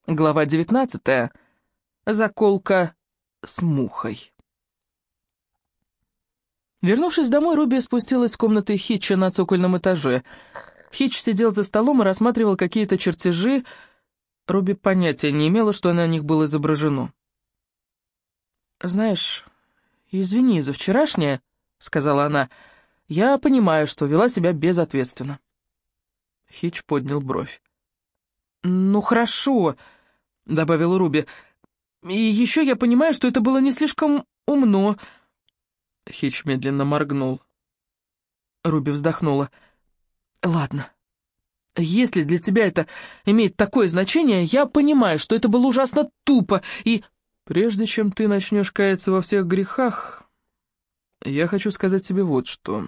Глава 19. Заколка с мухой. Вернувшись домой, Руби спустилась в комнаты Хитча на цокольном этаже. Хитч сидел за столом и рассматривал какие-то чертежи. Руби понятия не имела, что на них было изображено. «Знаешь, извини за вчерашнее», — сказала она. «Я понимаю, что вела себя безответственно». Хитч поднял бровь. «Ну хорошо», — добавила Руби. «И еще я понимаю, что это было не слишком умно». Хитч медленно моргнул. Руби вздохнула. «Ладно, если для тебя это имеет такое значение, я понимаю, что это было ужасно тупо, и прежде чем ты начнешь каяться во всех грехах, я хочу сказать тебе вот что.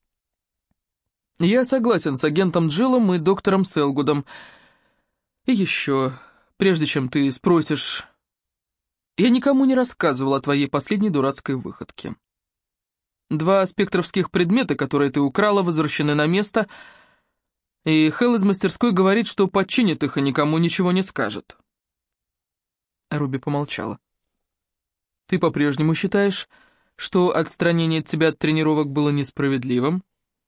Я согласен с агентом Джилом и доктором Селгудом. И еще, прежде чем ты спросишь, я никому не рассказывал о твоей последней дурацкой выходке. 2 спектровских предмета, которые ты украла, возвращены на место, и Хелл из мастерской говорит, что подчинит их и никому ничего не скажет». Руби помолчала. «Ты по-прежнему считаешь, что отстранение тебя от тренировок было несправедливым?»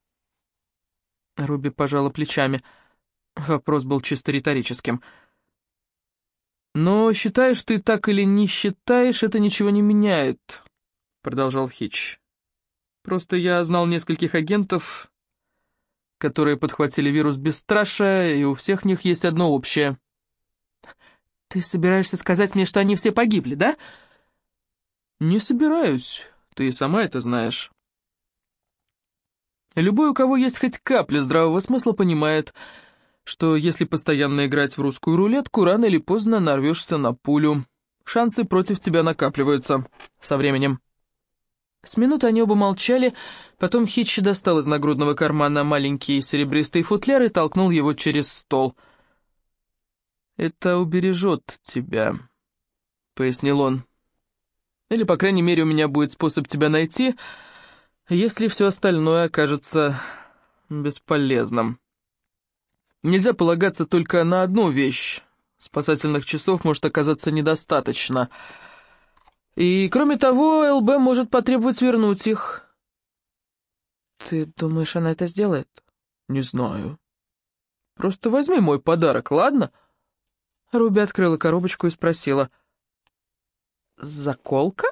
Руби пожала плечами. Вопрос был чисто риторическим. «Но считаешь ты так или не считаешь, это ничего не меняет», — продолжал Хитч. «Просто я знал нескольких агентов, которые подхватили вирус бесстрашия, и у всех них есть одно общее». «Ты собираешься сказать мне, что они все погибли, да?» «Не собираюсь, ты и сама это знаешь. Любой, у кого есть хоть капля здравого смысла, понимает, что если постоянно играть в русскую рулетку, рано или поздно нарвешься на пулю. Шансы против тебя накапливаются со временем». С минуты они оба молчали, потом Хитч достал из нагрудного кармана маленький серебристый футляр и толкнул его через стол. «Это убережет тебя», — пояснил он. «Или, по крайней мере, у меня будет способ тебя найти, если все остальное окажется бесполезным. Нельзя полагаться только на одну вещь. Спасательных часов может оказаться недостаточно. И, кроме того, ЛБ может потребовать вернуть их». «Ты думаешь, она это сделает?» «Не знаю. Просто возьми мой подарок, ладно?» Руби открыла коробочку и спросила. «Заколка?»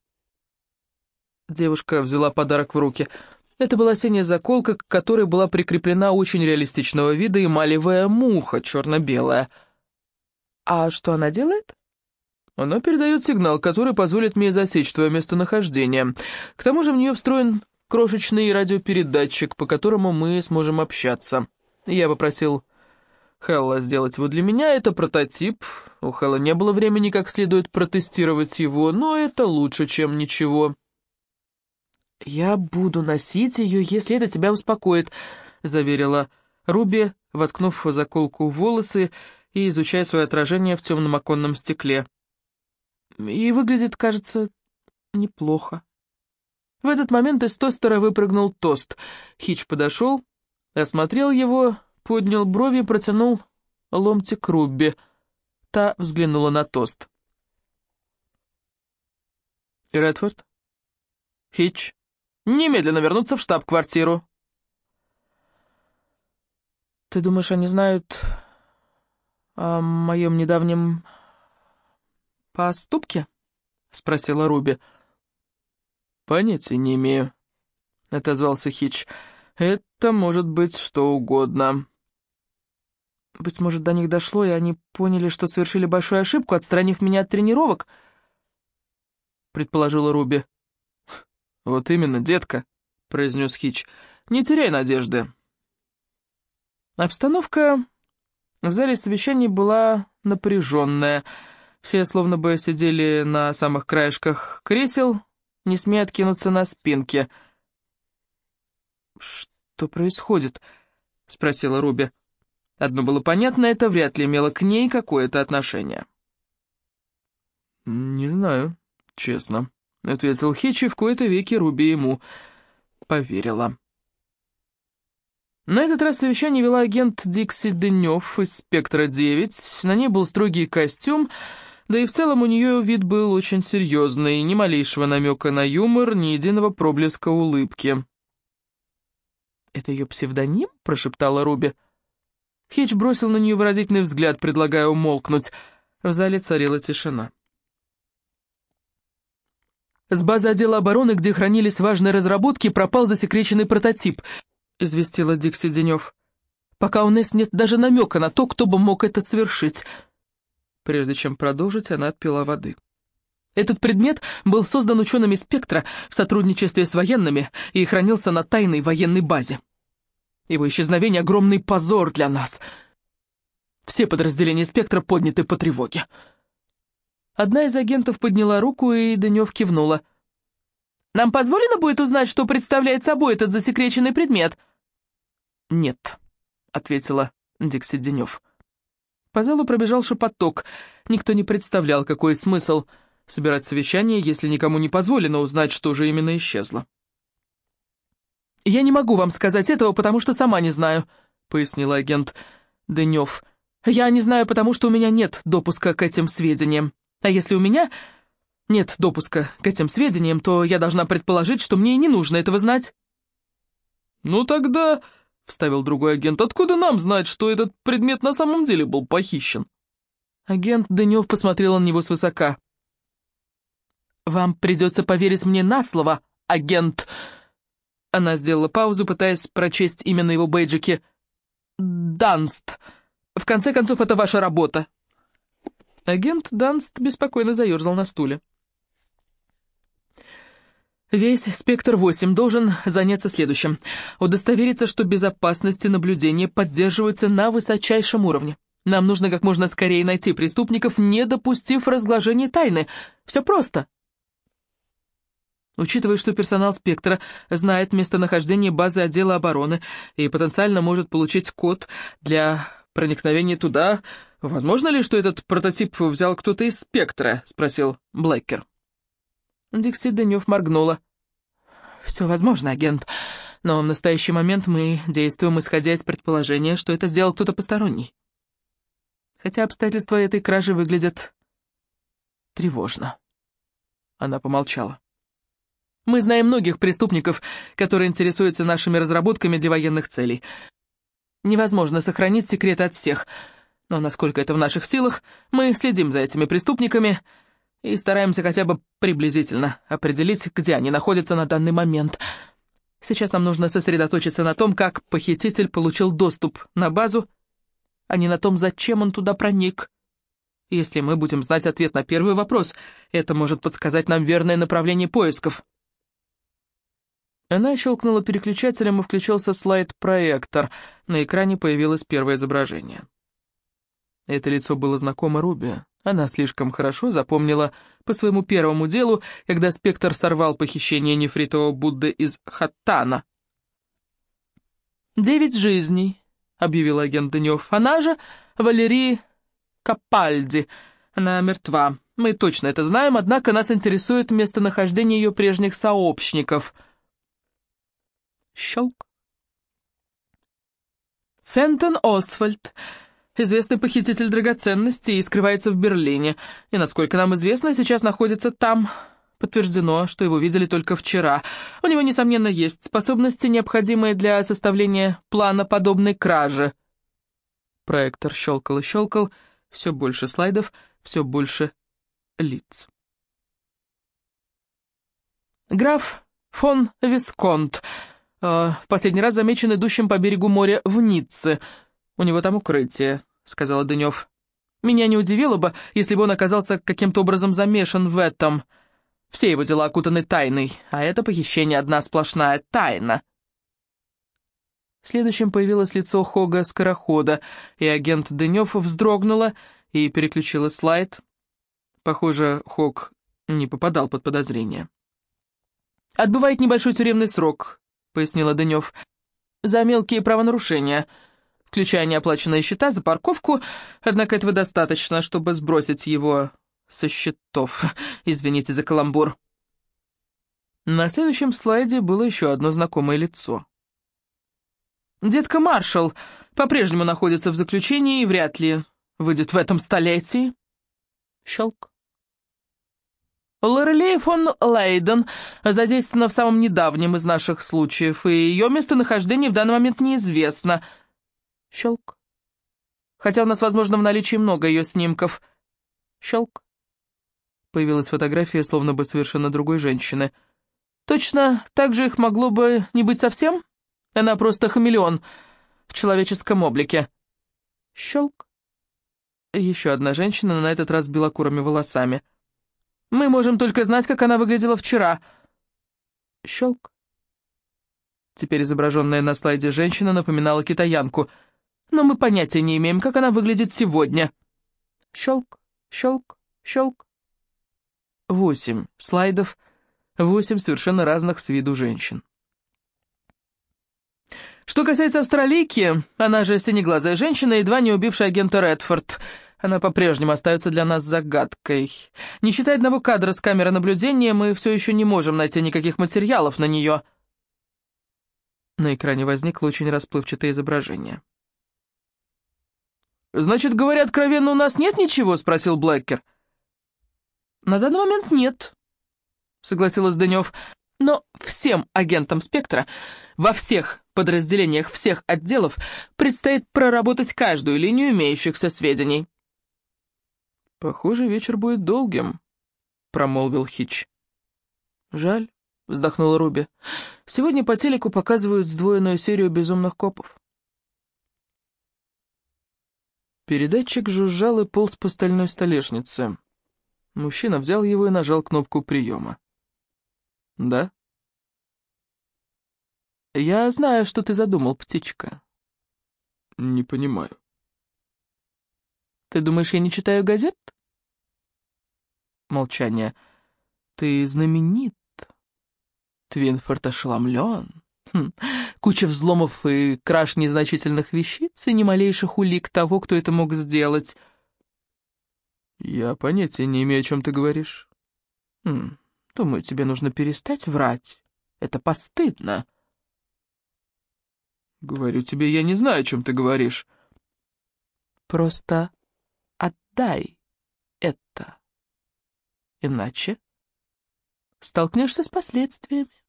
Девушка взяла подарок в руки. Это была синяя заколка, к которой была прикреплена очень реалистичного вида эмалевая муха, черно-белая. «А что она делает?» «Она передает сигнал, который позволит мне засечь твое местонахождение. К тому же в нее встроен крошечный радиопередатчик, по которому мы сможем общаться. Я попросил Хэлла сделать его для меня, это прототип. У Хэлла не было времени как следует протестировать его, но это лучше, чем ничего». «Я буду носить ее, если это тебя успокоит», — заверила Руби, воткнув заколку в волосы и изучая свое отражение в темном оконном стекле. «И выглядит, кажется, неплохо». В этот момент из тостера выпрыгнул тост. Хитч подошел, осмотрел его, поднял брови и протянул ломтик Руби. Та взглянула на тост. «Редфорд? Хитч? Немедленно вернуться в штаб-квартиру». «Ты думаешь, они знают о моем недавнем поступке?» — спросила Руби. «Понятия не имею», — отозвался Хитч. «Это может быть что угодно». «Быть может, до них дошло, и они поняли, что совершили большую ошибку, отстранив меня от тренировок?» — предположила Руби. «Вот именно, детка», — произнес Хитч. «Не теряй надежды». Обстановка в зале совещаний была напряженная. Все словно бы сидели на самых краешках кресел, не смея откинуться на спинке. «Что происходит?» — спросила Руби. Одно было понятно, это вряд ли имело к ней какое-то отношение. «Не знаю, честно», — ответил Хитч, и в кои-то веки Руби ему поверила. На этот раз совещание вела агент Дикси Дынёв из «Спектра-9». На ней был строгий костюм, да и в целом у нее вид был очень серьезный, ни малейшего намека на юмор, ни единого проблеска улыбки. «Это ее псевдоним?» — прошептала Руби. Хитч бросил на нее выразительный взгляд, предлагая умолкнуть. В зале царила тишина. «С базы отдела обороны, где хранились важные разработки, пропал засекреченный прототип», — известила Дикси Дынёв. «Пока у нас нет даже намека на то, кто бы мог это совершить». Прежде чем продолжить, она отпила воды. «Этот предмет был создан учеными «Спектра» в сотрудничестве с военными и хранился на тайной военной базе. Его исчезновение — огромный позор для нас. Все подразделения «Спектра» подняты по тревоге». Одна из агентов подняла руку, и Дынёв кивнула. «Нам позволено будет узнать, что представляет собой этот засекреченный предмет?» «Нет», — ответила Дикси Дынёв. По залу пробежал шепоток. Никто не представлял, какой смысл собирать совещание, если никому не позволено узнать, что же именно исчезло. «Я не могу вам сказать этого, потому что сама не знаю», — пояснила агент Дынёв. «Я не знаю, потому что у меня нет допуска к этим сведениям. А если у меня нет допуска к этим сведениям, то я должна предположить, что мне и не нужно этого знать». «Ну тогда...» — вставил другой агент. «Откуда нам знать, что этот предмет на самом деле был похищен?» Агент Дынёв посмотрел на него свысока. «Вам придется поверить мне на слово, агент...» Она сделала паузу, пытаясь прочесть имя на его бейджике. «Данст. В конце концов, это ваша работа». Агент Данст беспокойно заерзал на стуле. «Весь «Спектр-8» должен заняться следующим. Удостовериться, что безопасность и наблюдение поддерживаются на высочайшем уровне. Нам нужно как можно скорее найти преступников, не допустив разглашения тайны. Все просто». Учитывая, что персонал «Спектра» знает местонахождение базы отдела обороны и потенциально может получить код для проникновения туда, возможно ли, что этот прототип взял кто-то из «Спектра»? — спросил Блэкер. Дикси Дынёв моргнула. «Все возможно, агент, но в настоящий момент мы действуем, исходя из предположения, что это сделал кто-то посторонний. Хотя обстоятельства этой кражи выглядят тревожно». Она помолчала. «Мы знаем многих преступников, которые интересуются нашими разработками для военных целей. Невозможно сохранить секрет от всех, но насколько это в наших силах, мы следим за этими преступниками и стараемся хотя бы приблизительно определить, где они находятся на данный момент. Сейчас нам нужно сосредоточиться на том, как похититель получил доступ на базу, а не на том, зачем он туда проник. Если мы будем знать ответ на первый вопрос, это может подсказать нам верное направление поисков». Она щелкнула переключателем, и включился слайд-проектор. На экране появилось первое изображение. Это лицо было знакомо Руби. Она слишком хорошо запомнила по своему первому делу, когда «Спектр» сорвал похищение нефритового Будды из Хаттана. «9 жизней», — объявил агент Дынёв. «Она же Валерий Капальди. Она мертва. Мы точно это знаем, однако нас интересует местонахождение ее прежних сообщников». Щелк. Фентон Освальд, известный похититель драгоценностей, и скрывается в Берлине, и, насколько нам известно, сейчас находится там. Подтверждено, что его видели только вчера. У него, несомненно, есть способности, необходимые для составления плана подобной кражи. Проектор щелкал и щелкал, все больше слайдов, все больше лиц. Граф фон Висконт в последний раз замечен идущим по берегу моря в Ницце. У него там укрытие», — сказала Дынёв. «Меня не удивило бы, если бы он оказался каким-то образом замешан в этом. Все его дела окутаны тайной, а это похищение одна сплошная тайна». Следующим появилось лицо Хога Скорохода, и агент Дынёв вздрогнула и переключила слайд. Похоже, Хог не попадал под подозрение. «Отбывает небольшой тюремный срок», — пояснила Дынёв, — «за мелкие правонарушения, включая неоплаченные счета за парковку, однако этого достаточно, чтобы сбросить его со счетов. Извините за каламбур». На следующем слайде было еще одно знакомое лицо. Детка Маршалл по-прежнему находится в заключении и вряд ли выйдет в этом столетии. Щелк. Лорелей фон Лейден задействована в самом недавнем из наших случаев, и ее местонахождение в данный момент неизвестно. Щелк. Хотя у нас, возможно, в наличии много ее снимков. Щелк. Появилась фотография, словно бы совершенно другой женщины. Точно так же их могло бы не быть совсем? Она просто хамелеон в человеческом облике. Щелк. Еще одна женщина, на этот раз с белокурыми волосами. Мы можем только знать, как она выглядела вчера. Щелк. Теперь изображенная на слайде женщина напоминала китаянку, но мы понятия не имеем, как она выглядит сегодня. Щелк, щелк, щелк. 8 слайдов, 8 совершенно разных с виду женщин. Что касается австралийки, она же синеглазая женщина, едва не убившая агента Редфорд, она по-прежнему остается для нас загадкой. Не считая одного кадра с камеры наблюдения, мы все еще не можем найти никаких материалов на нее. На экране возникло очень расплывчатое изображение. «Значит, говоря откровенно, у нас нет ничего?» — спросил Блэккер. «На данный момент нет», — согласилась Дынев. «Но всем агентам «Спектра» во всех подразделениях всех отделов предстоит проработать каждую линию имеющихся сведений». «Похоже, вечер будет долгим», — промолвил Хитч. «Жаль», — вздохнула Руби. «Сегодня по телеку показывают сдвоенную серию «Безумных копов». Передатчик жужжал и полз по стальной столешнице. Мужчина взял его и нажал кнопку приема. «Да?» «Я знаю, что ты задумал, птичка». «Не понимаю». «Ты думаешь, я не читаю газет?» Молчание. «Ты знаменит. Твинфорд ошеломлен. Куча взломов и краж незначительных вещиц, и ни малейших улик того, кто это мог сделать». «Я понятия не имею, о чем ты говоришь». «Думаю, тебе нужно перестать врать. Это постыдно». «Говорю тебе, я не знаю, о чем ты говоришь». «Просто отдай это. Иначе столкнешься с последствиями».